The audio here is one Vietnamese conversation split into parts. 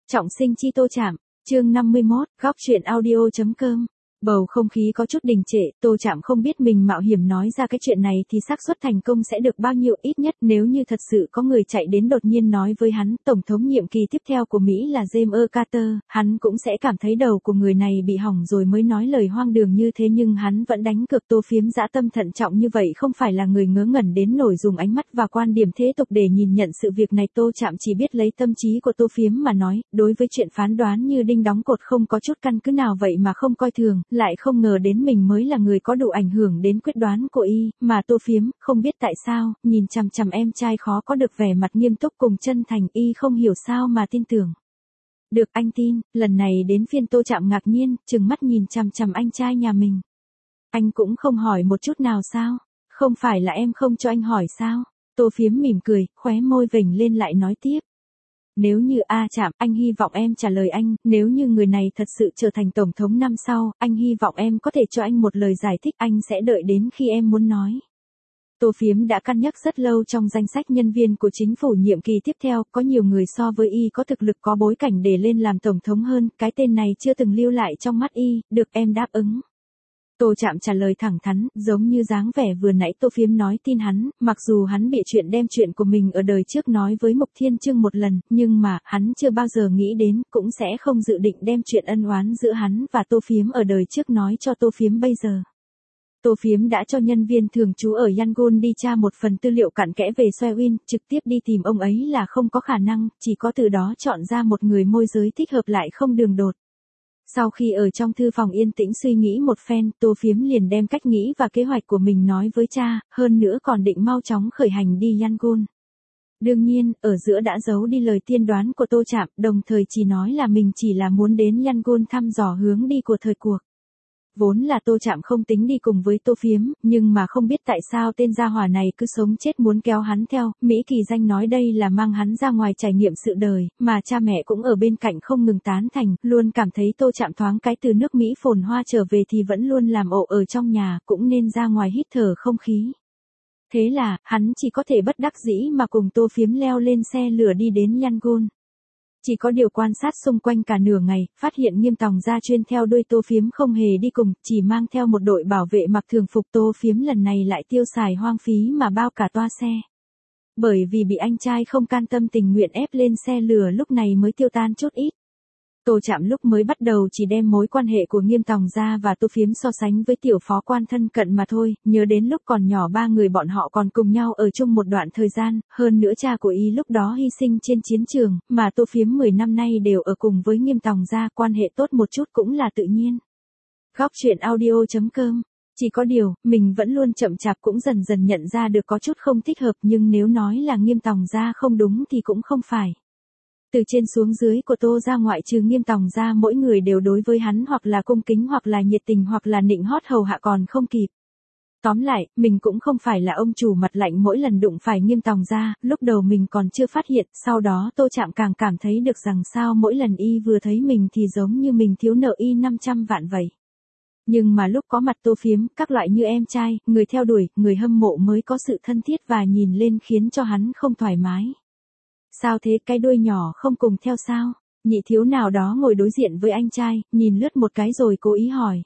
Trọng sinh chi Tô Trạm, chương 51, góc truyện audio.com. Bầu không khí có chút đình trệ, Tô Trạm không biết mình mạo hiểm nói ra cái chuyện này thì xác suất thành công sẽ được bao nhiêu, ít nhất nếu như thật sự có người chạy đến đột nhiên nói với hắn, Tổng thống nhiệm kỳ tiếp theo của Mỹ là James Carter, hắn cũng sẽ cảm thấy đầu của người này bị hỏng rồi mới nói lời hoang đường như thế, nhưng hắn vẫn đánh cược Tô Phiếm dã tâm thận trọng như vậy không phải là người ngớ ngẩn đến nổi dùng ánh mắt và quan điểm thế tục để nhìn nhận sự việc này. Tô Trạm chỉ biết lấy tâm trí của Tô Phiếm mà nói, đối với chuyện phán đoán như đinh đóng cột không có chút căn cứ nào vậy mà không coi thường, lại không ngờ đến mình mới là người có đủ ảnh hưởng đến quyết đoán của y, mà Tô Phiếm, không biết tại sao, nhìn chằm chằm em trai khó có được vẻ mặt nghiêm túc cùng chân thành, y không hiểu sao mà tin tưởng. Được, anh tin. Lần này đến phiên Tô Trạm ngạc nhiên, trừng mắt nhìn chằm chằm anh trai nhà mình. Anh cũng không hỏi một chút nào sao? Không phải là em không cho anh hỏi sao? Tô Phiếm mỉm cười, khóe môi vểnh lên lại nói tiếp. Nếu như Trạm, anh hy vọng em trả lời anh, nếu như người này thật sự trở thành tổng thống năm sau, anh hy vọng em có thể cho anh một lời giải thích, anh sẽ đợi đến khi em muốn nói. Tô Phiếm đã cân nhắc rất lâu trong danh sách nhân viên của chính phủ nhiệm kỳ tiếp theo, có nhiều người so với y có thực lực có bối cảnh để lên làm tổng thống hơn, cái tên này chưa từng lưu lại trong mắt y, được em đáp ứng. Tô Trạm trả lời thẳng thắn, giống như dáng vẻ vừa nãy Tô Phiếm nói tin hắn, mặc dù hắn bịa chuyện đem chuyện của mình ở đời trước nói với Mục Thiên Trương một lần, nhưng mà, hắn chưa bao giờ nghĩ đến, cũng sẽ không dự định đem chuyện ân oán giữa hắn và Tô Phiếm ở đời trước nói cho Tô Phiếm bây giờ. Tô Phiếm đã cho nhân viên thường trú ở Yangon đi tra một phần tư liệu cặn kẽ về Sewin, trực tiếp đi tìm ông ấy là không có khả năng, chỉ có từ đó chọn ra một người môi giới thích hợp lại không đường đột. Sau khi ở trong thư phòng yên tĩnh suy nghĩ một phen, Tô Phiếm liền đem cách nghĩ và kế hoạch của mình nói với cha, hơn nữa còn định mau chóng khởi hành đi Yangon. Đương nhiên, ở giữa đã giấu đi lời tiên đoán của Tô Trạm, đồng thời chỉ nói là mình chỉ là muốn đến Yangon thăm dò hướng đi của thời cuộc. Vốn là Tô Trạm không tính đi cùng với Tô Phiếm, nhưng mà không biết tại sao tên gia hỏa này cứ sống chết muốn kéo hắn theo, Mỹ Kỳ Danh nói đây là mang hắn ra ngoài trải nghiệm sự đời, mà cha mẹ cũng ở bên cạnh không ngừng tán thành, luôn cảm thấy Tô Trạm thoáng cái từ nước Mỹ phồn hoa trở về thì vẫn luôn làm ổ ở trong nhà, cũng nên ra ngoài hít thở không khí. Thế là, hắn chỉ có thể bất đắc dĩ mà cùng Tô Phiếm leo lên xe lửa đi đến Yangon. Chỉ có điều quan sát xung quanh cả nửa ngày, phát hiện Nghiêm Tòng gia chuyên theo đuôi Tô Phiếm không hề đi cùng, chỉ mang theo một đội bảo vệ mặc thường phục. Tô Phiếm lần này lại tiêu xài hoang phí mà bao cả toa xe. Bởi vì bị anh trai không can tâm tình nguyện ép lên xe lửa lúc này mới tiêu tan chút ít. Tô Trạm lúc mới bắt đầu chỉ đem mối quan hệ của Nghiêm Tòng gia và Tô Phiếm so sánh với tiểu phó quan thân cận mà thôi, nhớ đến lúc còn nhỏ ba người bọn họ còn cùng nhau ở chung một đoạn thời gian, hơn nữa cha của y lúc đó hy sinh trên chiến trường, mà Tô Phiếm 10 năm nay đều ở cùng với Nghiêm Tòng gia, quan hệ tốt một chút cũng là tự nhiên. Góc truyện audio.com. Chỉ có điều, mình vẫn luôn chậm chạp cũng dần dần nhận ra được có chút không thích hợp, nhưng nếu nói là Nghiêm Tòng gia không đúng thì cũng không phải. Từ trên xuống dưới của Tô gia ngoại trừ Nghiêm Tòng gia mỗi người đều đối với hắn hoặc là cung kính hoặc là nhiệt tình hoặc là nịnh hót hầu hạ còn không kịp. Tóm lại, mình cũng không phải là ông chủ mặt lạnh mỗi lần đụng phải Nghiêm Tòng gia, lúc đầu mình còn chưa phát hiện, sau đó Tô Trạm càng cảm thấy được rằng sao mỗi lần y vừa thấy mình thì giống như mình thiếu nợ y 500 vạn vậy. Nhưng mà lúc có mặt Tô Phiếm, các loại như em trai, người theo đuổi, người hâm mộ mới có sự thân thiết và nhìn lên khiến cho hắn không thoải mái. Sao thế, cái đuôi nhỏ không cùng theo sao? Nhị thiếu nào đó ngồi đối diện với anh trai, nhìn lướt một cái rồi cố ý hỏi.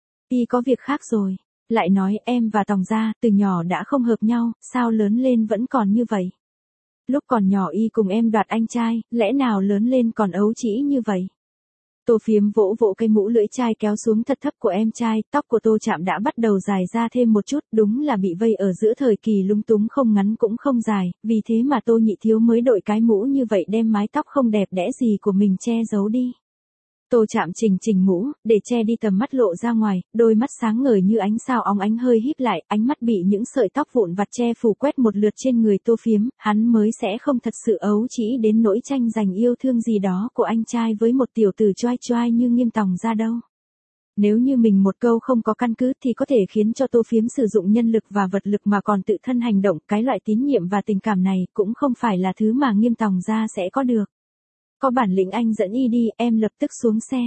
Y có việc khác rồi. Lại nói em và Tòng gia, từ nhỏ đã không hợp nhau, sao lớn lên vẫn còn như vậy? Lúc còn nhỏ y cùng em đoạt anh trai, lẽ nào lớn lên còn ấu trĩ như vậy? Tô Phiếm vỗ vỗ cây mũ lưỡi chai kéo xuống thật thấp của em trai, tóc của Tô Trạm đã bắt đầu dài ra thêm một chút, đúng là bị vây ở giữa thời kỳ lúng túng, không ngắn cũng không dài, vì thế mà Tô nhị thiếu mới đội cái mũ như vậy đem mái tóc không đẹp đẽ gì của mình che giấu đi. Tô Trạm chỉnh mũ, để che đi tầm mắt lộ ra ngoài, đôi mắt sáng ngời như ánh sao óng ánh hơi híp lại, ánh mắt bị những sợi tóc vụn vặt che phủ quét một lượt trên người Tô Phiếm, hắn mới sẽ không thật sự ấu trĩ đến nỗi tranh giành yêu thương gì đó của anh trai với một tiểu tử choai choai như Nghiêm Tòng gia đâu. Nếu như mình một câu không có căn cứ thì có thể khiến cho Tô Phiếm sử dụng nhân lực và vật lực mà còn tự thân hành động, cái loại tín nhiệm và tình cảm này cũng không phải là thứ mà Nghiêm Tòng gia sẽ có được. Có bản lĩnh anh dẫn y đi, em lập tức xuống xe.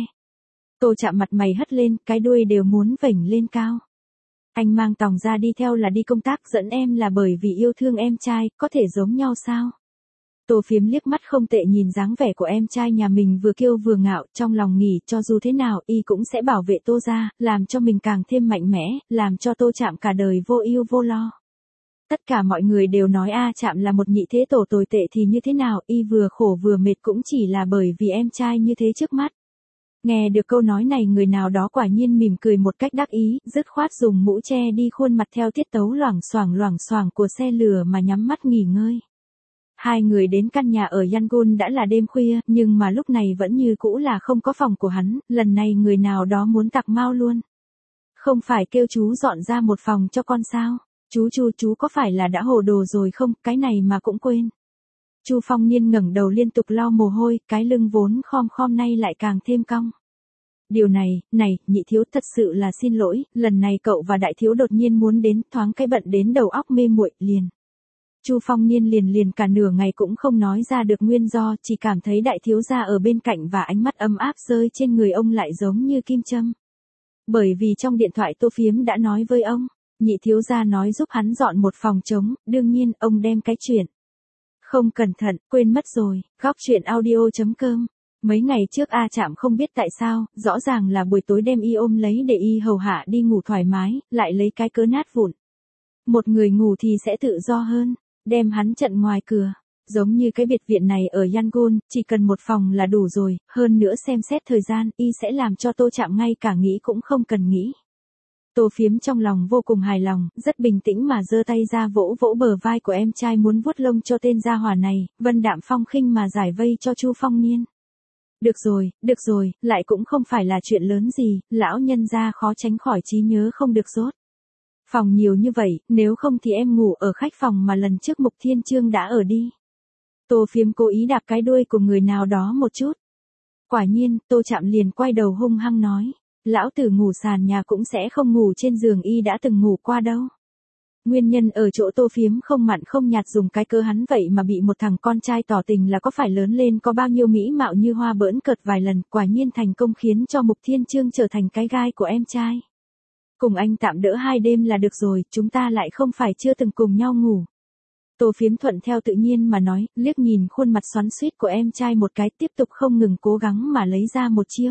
Tô Trạm mặt mày hất lên, cái đuôi đều muốn vểnh lên cao. Anh mang Tòng gia đi theo là đi công tác, dẫn em là bởi vì yêu thương em trai, có thể giống nhau sao? Tô Phiếm liếc mắt không tệ nhìn dáng vẻ của em trai nhà mình vừa kiêu vừa ngạo, trong lòng nghĩ cho dù thế nào y cũng sẽ bảo vệ Tô gia, làm cho mình càng thêm mạnh mẽ, làm cho Tô Trạm cả đời vô ưu vô lo. Tất cả mọi người đều nói A Trạm là một nhị thế tổ tồi tệ thì như thế nào, y vừa khổ vừa mệt cũng chỉ là bởi vì em trai như thế trước mắt. Nghe được câu nói này người nào đó quả nhiên mỉm cười một cách đắc ý, dứt khoát dùng mũ che đi khuôn mặt theo tiết tấu loảng xoảng của xe lửa mà nhắm mắt nghỉ ngơi. Hai người đến căn nhà ở Yangon đã là đêm khuya, nhưng mà lúc này vẫn như cũ là không có phòng của hắn, lần này người nào đó muốn tặc mau luôn. Không phải kêu chú dọn ra một phòng cho con sao? Chú có phải là đã hồ đồ rồi không, cái này mà cũng quên. Chu Phong Niên ngẩng đầu liên tục lau mồ hôi, cái lưng vốn khom nay lại càng thêm cong. Điều này, nhị thiếu thật sự là xin lỗi, lần này cậu và đại thiếu đột nhiên muốn đến, thoáng cái bận đến đầu óc mê muội liền. Chu Phong Niên liền cả nửa ngày cũng không nói ra được nguyên do, chỉ cảm thấy đại thiếu gia ở bên cạnh và ánh mắt ấm áp rơi trên người ông lại giống như kim châm. Bởi vì trong điện thoại Tô Phiếm đã nói với ông, nhị thiếu gia nói giúp hắn dọn một phòng trống, đương nhiên ông đem cái chuyện. Không cẩn thận, quên mất rồi, góc chuyện audio.com. Mấy ngày trước A Trạm không biết tại sao, rõ ràng là buổi tối đem y ôm lấy để y hầu hạ đi ngủ thoải mái, lại lấy cái cớ nát vụn. Một người ngủ thì sẽ tự do hơn, đem hắn chặn ngoài cửa. Giống như cái biệt viện này ở Yangon, chỉ cần một phòng là đủ rồi, hơn nữa xem xét thời gian, y sẽ làm cho Tô Trạm ngay cả nghĩ cũng không cần nghĩ. Tô Phiếm trong lòng vô cùng hài lòng, rất bình tĩnh mà giơ tay ra vỗ vỗ bờ vai của em trai muốn vuốt lông cho tên gia hỏa này, vân đạm phong khinh mà giải vây cho Chu Phong Niên. Được rồi, lại cũng không phải là chuyện lớn gì, lão nhân gia khó tránh khỏi trí nhớ không được rốt. Phòng nhiều như vậy, nếu không thì em ngủ ở khách phòng mà lần trước Mục Thiên Trương đã ở đi. Tô Phiếm cố ý đạp cái đuôi của người nào đó một chút. Quả nhiên, Tô Trạm liền quay đầu hung hăng nói, lão tử ngủ sàn nhà cũng sẽ không ngủ trên giường y đã từng ngủ qua đâu. Nguyên nhân ở chỗ Tô Phiếm không mặn không nhạt dùng cái cơ hắn vậy mà bị một thằng con trai tỏ tình là có phải lớn lên có bao nhiêu mỹ mạo như hoa bỡn cợt vài lần, quả nhiên thành công khiến cho Mục Thiên Trương trở thành cái gai của em trai. Cùng anh tạm đỡ 2 đêm là được rồi, chúng ta lại không phải chưa từng cùng nhau ngủ. Tô Phiếm thuận theo tự nhiên mà nói, liếc nhìn khuôn mặt xoắn xuýt của em trai một cái, tiếp tục không ngừng cố gắng mà lấy ra một chiêu.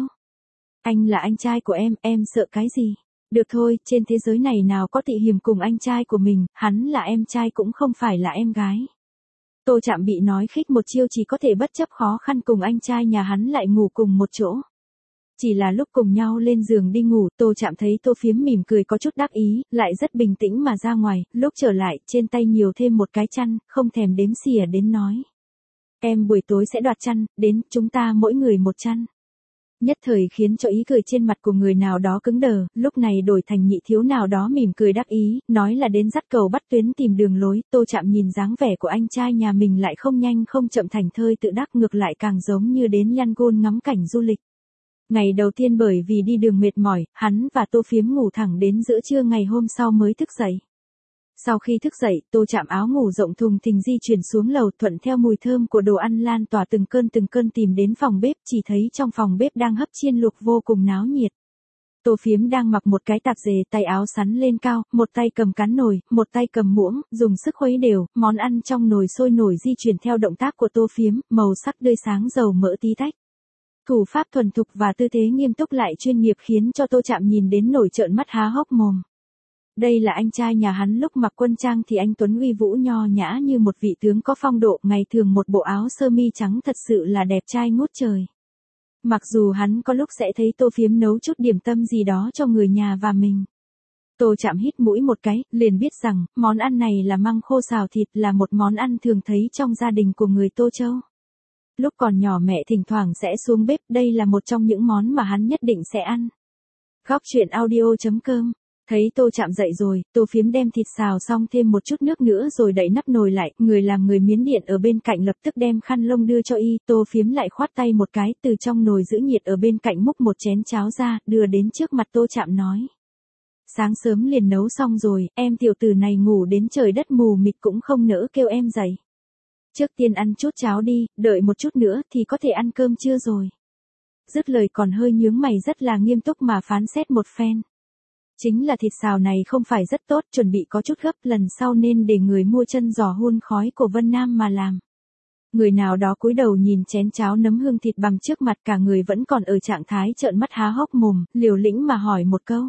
Anh là anh trai của em sợ cái gì? Được thôi, trên thế giới này nào có tị hiềm cùng anh trai của mình, hắn là em trai cũng không phải là em gái. Tô Trạm bị nói khích một chiêu chỉ có thể bất chấp khó khăn cùng anh trai nhà hắn lại ngủ cùng một chỗ. Chỉ là lúc cùng nhau lên giường đi ngủ, Tô Trạm thấy Tô Phiếm mỉm cười có chút đắc ý, lại rất bình tĩnh mà ra ngoài, lúc trở lại, trên tay nhiều thêm một cái chăn, không thèm đếm xỉa đến nói. Em buổi tối sẽ đoạt chăn, đến, chúng ta mỗi người một chăn. Nhất thời khiến cho ý cười trên mặt của người nào đó cứng đờ, lúc này đổi thành nhị thiếu nào đó mỉm cười đắc ý, nói là đến dắt cầu bắt tuyến tìm đường lối, Tô Trạm nhìn dáng vẻ của anh trai nhà mình lại không nhanh không chậm thành thơi tự đắc ngược lại càng giống như đến Yangon ngắm cảnh du lịch. Ngày đầu tiên bởi vì đi đường mệt mỏi, hắn và Tô Phiếm ngủ thẳng đến giữa trưa ngày hôm sau mới thức dậy. Sau khi thức dậy, Tô Trạm áo ngủ rộng thùng thình di chuyển xuống lầu thuận theo mùi thơm của đồ ăn lan tỏa từng cơn tìm đến phòng bếp, chỉ thấy trong phòng bếp đang hấp chiên luộc vô cùng náo nhiệt. Tô Phiếm đang mặc một cái tạp dề tay áo sắn lên cao, một tay cầm cán nồi, một tay cầm muỗng, dùng sức khuấy đều, món ăn trong nồi sôi nổi di chuyển theo động tác của Tô Phiếm, màu sắc tươi sáng dầu mỡ tí tách. Thủ pháp thuần thục và tư thế nghiêm túc lại chuyên nghiệp khiến cho Tô Trạm nhìn đến nổi trợn mắt há hốc mồm. Đây là anh trai nhà hắn lúc mặc quân trang thì anh tuấn uy vũ nho nhã như một vị tướng có phong độ, ngày thường một bộ áo sơ mi trắng thật sự là đẹp trai ngút trời. Mặc dù hắn có lúc sẽ thấy Tô Phiếm nấu chút điểm tâm gì đó cho người nhà và mình. Tô Trạm hít mũi một cái, liền biết rằng, món ăn này là măng khô xào thịt, là một món ăn thường thấy trong gia đình của người Tô Châu. Lúc còn nhỏ mẹ thỉnh thoảng sẽ xuống bếp, đây là một trong những món mà hắn nhất định sẽ ăn. Góc chuyện audio.com. Thấy Tô Trạm dậy rồi, Tô Phiếm đem thịt xào xong thêm một chút nước nữa rồi đậy nắp nồi lại, người làm người miến điện ở bên cạnh lập tức đem khăn lông đưa cho y, Tô Phiếm lại khoát tay một cái, từ trong nồi giữ nhiệt ở bên cạnh múc một chén cháo ra, đưa đến trước mặt Tô Trạm nói. Sáng sớm liền nấu xong rồi, em tiểu tử này ngủ đến trời đất mù mịt cũng không nỡ kêu em dậy. Trước tiên ăn chút cháo đi, đợi một chút nữa thì có thể ăn cơm trưa rồi. Dứt lời còn hơi nhướng mày rất là nghiêm túc mà phán xét một phen. Chính là thịt xào này không phải rất tốt, chuẩn bị có chút gấp, lần sau nên để người mua chân giò hun khói của Vân Nam mà làm. Người nào đó cúi đầu nhìn chén cháo nấm hương thịt bằm trước mặt, cả người vẫn còn ở trạng thái trợn mắt há hốc mồm, liều lĩnh mà hỏi một câu.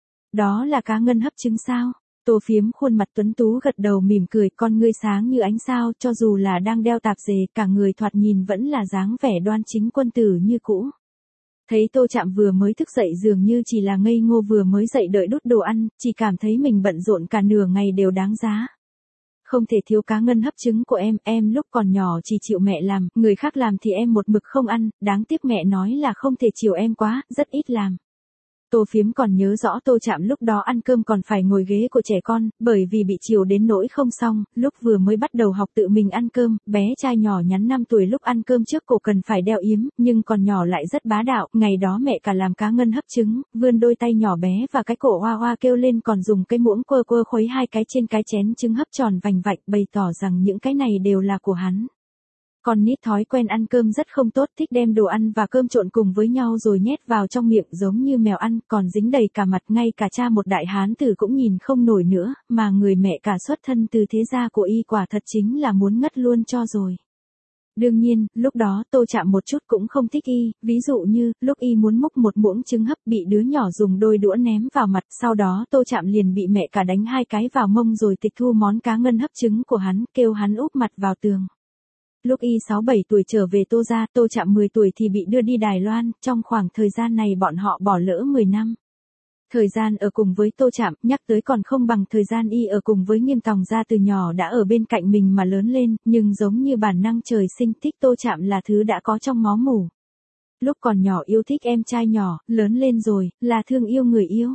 Đó là cá ngân hấp trứng sao? Tô Phiếm khuôn mặt tuấn tú gật đầu mỉm cười, con ngươi sáng như ánh sao, cho dù là đang đeo tạp dề, cả người thoạt nhìn vẫn là dáng vẻ đoan chính quân tử như cũ. Thấy Tô Trạm vừa mới thức dậy dường như chỉ là ngây ngô vừa mới dậy đợi đút đồ ăn, chỉ cảm thấy mình bận rộn cả nửa ngày đều đáng giá. Không thể thiếu cá ngân hấp trứng của em lúc còn nhỏ chỉ chịu mẹ làm, người khác làm thì em một mực không ăn, đáng tiếc mẹ nói là không thể chiều em quá, rất ít làm. Tô Phiếm còn nhớ rõ Tô Trạm lúc đó ăn cơm còn phải ngồi ghế của trẻ con, bởi vì bị chiều đến nỗi không xong, lúc vừa mới bắt đầu học tự mình ăn cơm, bé trai nhỏ nhắn 5 tuổi lúc ăn cơm trước cổ cần phải đeo yếm, nhưng còn nhỏ lại rất bá đạo, ngày đó mẹ cả làm cá ngân hấp trứng, vươn đôi tay nhỏ bé và cái cổ hoa hoa kêu lên, còn dùng cái muỗng quơ khuấy hai cái trên cái chén trứng hấp tròn vành vạnh, bày tỏ rằng những cái này đều là của hắn. Con nít thói quen ăn cơm rất không tốt, thích đem đồ ăn và cơm trộn cùng với nhau rồi nhét vào trong miệng giống như mèo ăn, còn dính đầy cả mặt, ngay cả cha một đại hán tử cũng nhìn không nổi nữa, mà người mẹ cả xuất thân từ thế gia của y quả thật chính là muốn ngất luôn cho rồi. Đương nhiên, lúc đó Tô Trạm một chút cũng không thích y, ví dụ như, lúc y muốn múc một muỗng trứng hấp bị đứa nhỏ dùng đôi đũa ném vào mặt, sau đó Tô Trạm liền bị mẹ cả đánh 2 cái vào mông rồi tịch thu món cá ngân hấp trứng của hắn, kêu hắn úp mặt vào tường. Lúc y 6-7 tuổi trở về Tô gia, Tô Trạm 10 tuổi thì bị đưa đi Đài Loan, trong khoảng thời gian này bọn họ bỏ lỡ 10 năm. Thời gian ở cùng với Tô Trạm, nhắc tới còn không bằng thời gian y ở cùng với Nghiêm Tòng gia, từ nhỏ đã ở bên cạnh mình mà lớn lên, nhưng giống như bản năng trời sinh thích Tô Trạm là thứ đã có trong máu mủ. Lúc còn nhỏ yêu thích em trai nhỏ, lớn lên rồi, là thương yêu người yêu.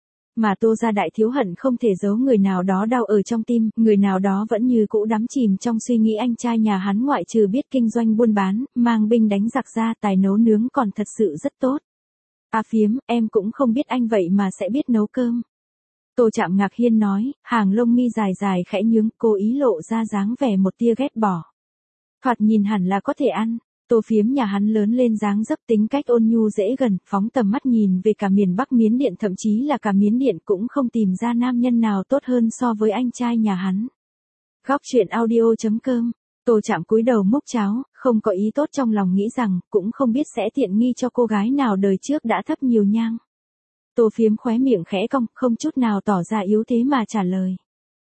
Mà Tô gia đại thiếu hận không thể giấu người nào đó đau ở trong tim, người nào đó vẫn như cũ đắm chìm trong suy nghĩ anh trai nhà hắn ngoại trừ biết kinh doanh buôn bán, mang binh đánh giặc ra, tài nấu nướng còn thật sự rất tốt. Phiếm, em cũng không biết anh vậy mà sẽ biết nấu cơm. Tô Trạm ngạc nhiên nói, hàng lông mi dài dài khẽ nhướng, cố ý lộ ra dáng vẻ một tia ghét bỏ. Thoạt nhìn hẳn là có thể ăn. Tô Phiếm nhà hắn lớn lên dáng dấp tính cách ôn nhu dễ gần, phóng tầm mắt nhìn về cả miền Bắc Miến Điện, thậm chí là cả Miến Điện cũng không tìm ra nam nhân nào tốt hơn so với anh trai nhà hắn. Góc truyện audio.com. Tô Trạm cúi đầu múc cháo, không có ý tốt trong lòng nghĩ rằng, cũng không biết sẽ tiện nghi cho cô gái nào đời trước đã thấp nhiều nhang. Tô Phiếm khóe miệng khẽ cong, không chút nào tỏ ra yếu thế mà trả lời.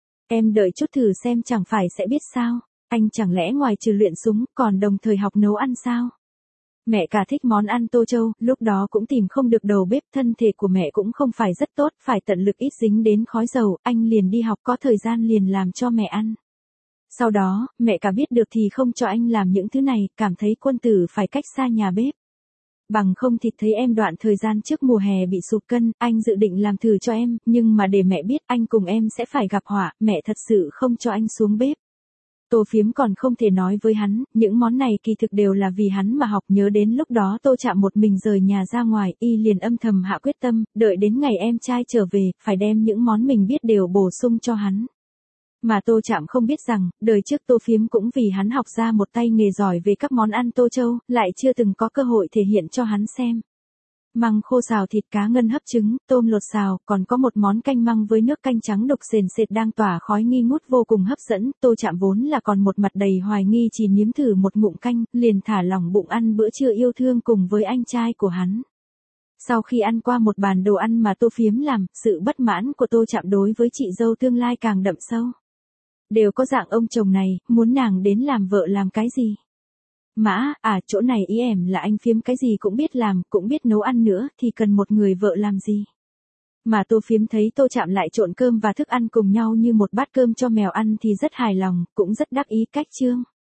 Em đợi chút thử xem chẳng phải sẽ biết sao. Anh chẳng lẽ ngoài trừ luyện súng, còn đồng thời học nấu ăn sao? Mẹ cả thích món ăn Tô Châu, lúc đó cũng tìm không được đầu bếp, thân thể của mẹ cũng không phải rất tốt, phải tận lực ít dính đến khói dầu, anh liền đi học, có thời gian liền làm cho mẹ ăn. Sau đó, mẹ cả biết được thì không cho anh làm những thứ này, cảm thấy quân tử phải cách xa nhà bếp. Bằng không thì thấy em đoạn thời gian trước mùa hè bị sụt cân, anh dự định làm thử cho em, nhưng mà để mẹ biết anh cùng em sẽ phải gặp họa, mẹ thật sự không cho anh xuống bếp. Tô Phiếm còn không thể nói với hắn, những món này kỳ thực đều là vì hắn mà học, nhớ đến lúc đó Tô Trạm một mình rời nhà ra ngoài, y liền âm thầm hạ quyết tâm, đợi đến ngày em trai trở về, phải đem những món mình biết đều bổ sung cho hắn. Mà Tô Trạm không biết rằng, đời trước Tô Phiếm cũng vì hắn học ra một tay nghề giỏi về các món ăn Tô Châu, lại chưa từng có cơ hội thể hiện cho hắn xem. Măng khô xào thịt cá ngân hấp trứng, tôm lột xào, còn có một món canh măng với nước canh trắng đục sền sệt đang tỏa khói nghi ngút vô cùng hấp dẫn. Tô Trạm vốn là còn một mặt đầy hoài nghi, chỉ nếm thử một ngụm canh, liền thả lỏng bụng ăn bữa trưa yêu thương cùng với anh trai của hắn. Sau khi ăn qua một bàn đồ ăn mà Tô Phiếm làm, sự bất mãn của Tô Trạm đối với chị dâu tương lai càng đậm sâu. Đều có dạng ông chồng này, muốn nàng đến làm vợ làm cái gì? Mã, chỗ này ý em là anh Phiếm cái gì cũng biết làm, cũng biết nấu ăn nữa, thì cần một người vợ làm gì? Mà Tô Phiếm thấy Tô Trạm lại trộn cơm và thức ăn cùng nhau như một bát cơm cho mèo ăn thì rất hài lòng, cũng rất đắc ý cách trương.